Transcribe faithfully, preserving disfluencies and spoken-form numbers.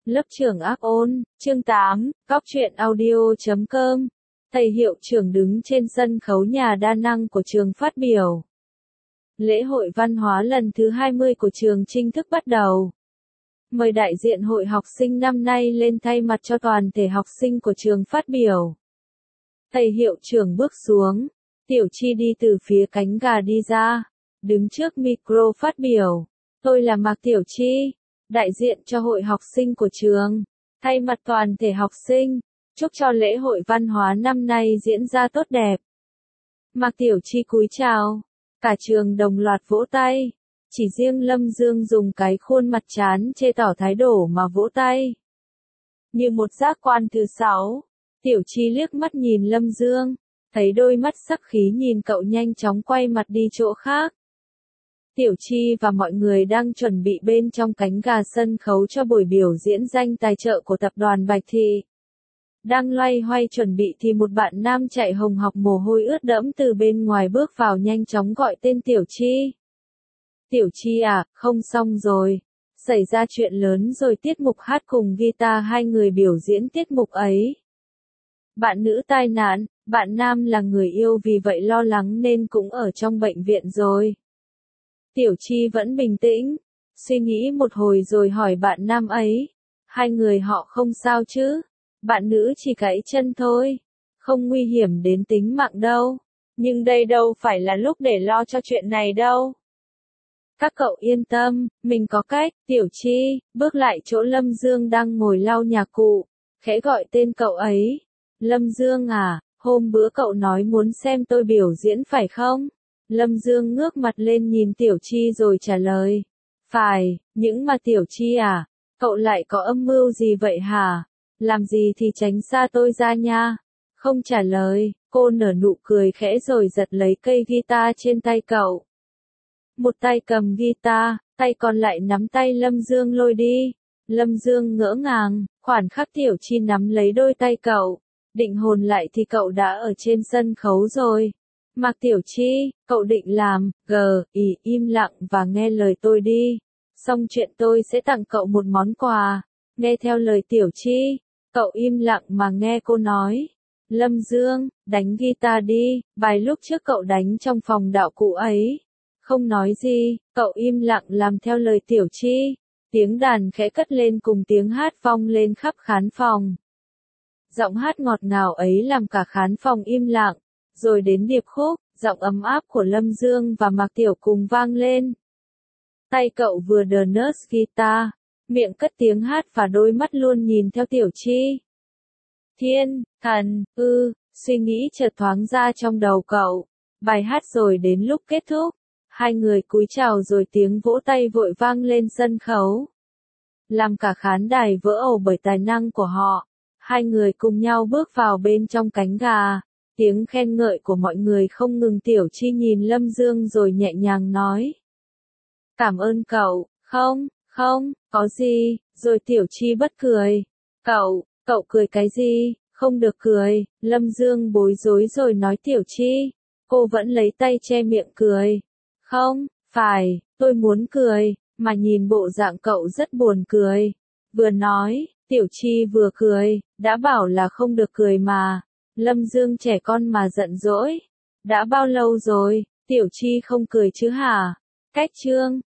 Lớp trưởng ác ôn, chương tám, góc truyện audio chấm com. Thầy hiệu trưởng đứng trên sân khấu nhà đa năng của trường phát biểu. Lễ hội văn hóa lần thứ hai mươi của trường chính thức bắt đầu. Mời đại diện hội học sinh năm nay lên thay mặt cho toàn thể học sinh của trường phát biểu. Thầy hiệu trưởng bước xuống, Tiểu Chi đi từ phía cánh gà đi ra, đứng trước micro phát biểu. Tôi là Mạc Tiểu Chi, đại diện cho hội học sinh của trường, thay mặt toàn thể học sinh, chúc cho lễ hội văn hóa năm nay diễn ra tốt đẹp. Mạc Tiểu Chi cúi chào, cả trường đồng loạt vỗ tay, chỉ riêng Lâm Dương dùng cái khuôn mặt chán chê tỏ thái độ mà vỗ tay. Như một giác quan thứ sáu, Tiểu Chi liếc mắt nhìn Lâm Dương, thấy đôi mắt sắc khí nhìn cậu nhanh chóng quay mặt đi chỗ khác. Tiểu Chi và mọi người đang chuẩn bị bên trong cánh gà sân khấu cho buổi biểu diễn danh tài trợ của tập đoàn Bạch Thị. Đang loay hoay chuẩn bị thì một bạn nam chạy hồng hộc mồ hôi ướt đẫm từ bên ngoài bước vào nhanh chóng gọi tên Tiểu Chi. Tiểu Chi à, không xong rồi. Xảy ra chuyện lớn rồi, tiết mục hát cùng guitar hai người biểu diễn tiết mục ấy. Bạn nữ tai nạn, bạn nam là người yêu vì vậy lo lắng nên cũng ở trong bệnh viện rồi. Tiểu Chi vẫn bình tĩnh, suy nghĩ một hồi rồi hỏi bạn nam ấy, hai người họ không sao chứ? Bạn nữ chỉ gãy chân thôi, không nguy hiểm đến tính mạng đâu, nhưng đây đâu phải là lúc để lo cho chuyện này đâu. Các cậu yên tâm, mình có cách. Tiểu Chi bước lại chỗ Lâm Dương đang ngồi lau nhà cụ, khẽ gọi tên cậu ấy. Lâm Dương à, hôm bữa cậu nói muốn xem tôi biểu diễn phải không? Lâm Dương ngước mặt lên nhìn Tiểu Chi rồi trả lời. Phải, những mà Tiểu Chi à, cậu lại có âm mưu gì vậy hả? Làm gì thì tránh xa tôi ra nha. Không trả lời, cô nở nụ cười khẽ rồi giật lấy cây guitar trên tay cậu. Một tay cầm guitar, tay còn lại nắm tay Lâm Dương lôi đi. Lâm Dương ngỡ ngàng, khoảnh khắc Tiểu Chi nắm lấy đôi tay cậu, định hồn lại thì cậu đã ở trên sân khấu rồi. Mạc Tiểu Chi, cậu định làm, gờ, ý, im lặng và nghe lời tôi đi. Xong chuyện tôi sẽ tặng cậu một món quà. Nghe theo lời Tiểu Chi, cậu im lặng mà nghe cô nói. Lâm Dương, đánh guitar đi, bài lúc trước cậu đánh trong phòng đạo cụ ấy. Không nói gì, cậu im lặng làm theo lời Tiểu Chi. Tiếng đàn khẽ cất lên cùng tiếng hát vang lên khắp khán phòng. Giọng hát ngọt ngào ấy làm cả khán phòng im lặng. Rồi đến điệp khúc, giọng ấm áp của Lâm Dương và Mạc Tiểu cùng vang lên. Tay cậu vừa đờ nớt guitar, miệng cất tiếng hát và đôi mắt luôn nhìn theo Tiểu Chi. Thiên, thần, ư, suy nghĩ chợt thoáng ra trong đầu cậu. Bài hát rồi đến lúc kết thúc, hai người cúi chào rồi tiếng vỗ tay vội vang lên sân khấu. Làm cả khán đài vỡ ồ bởi tài năng của họ, hai người cùng nhau bước vào bên trong cánh gà. Tiếng khen ngợi của mọi người không ngừng. Tiểu Chi nhìn Lâm Dương rồi nhẹ nhàng nói. Cảm ơn cậu, không, không, có gì, rồi Tiểu Chi bất cười. Cậu, cậu cười cái gì, không được cười, Lâm Dương bối rối rồi nói Tiểu Chi. Cô vẫn lấy tay che miệng cười. Không, phải, tôi muốn cười, mà nhìn bộ dạng cậu rất buồn cười. Vừa nói, Tiểu Chi vừa cười, đã bảo là không được cười mà. Lâm Dương trẻ con mà giận dỗi. Đã bao lâu rồi, Tiểu Chi không cười chứ hả? Cách chương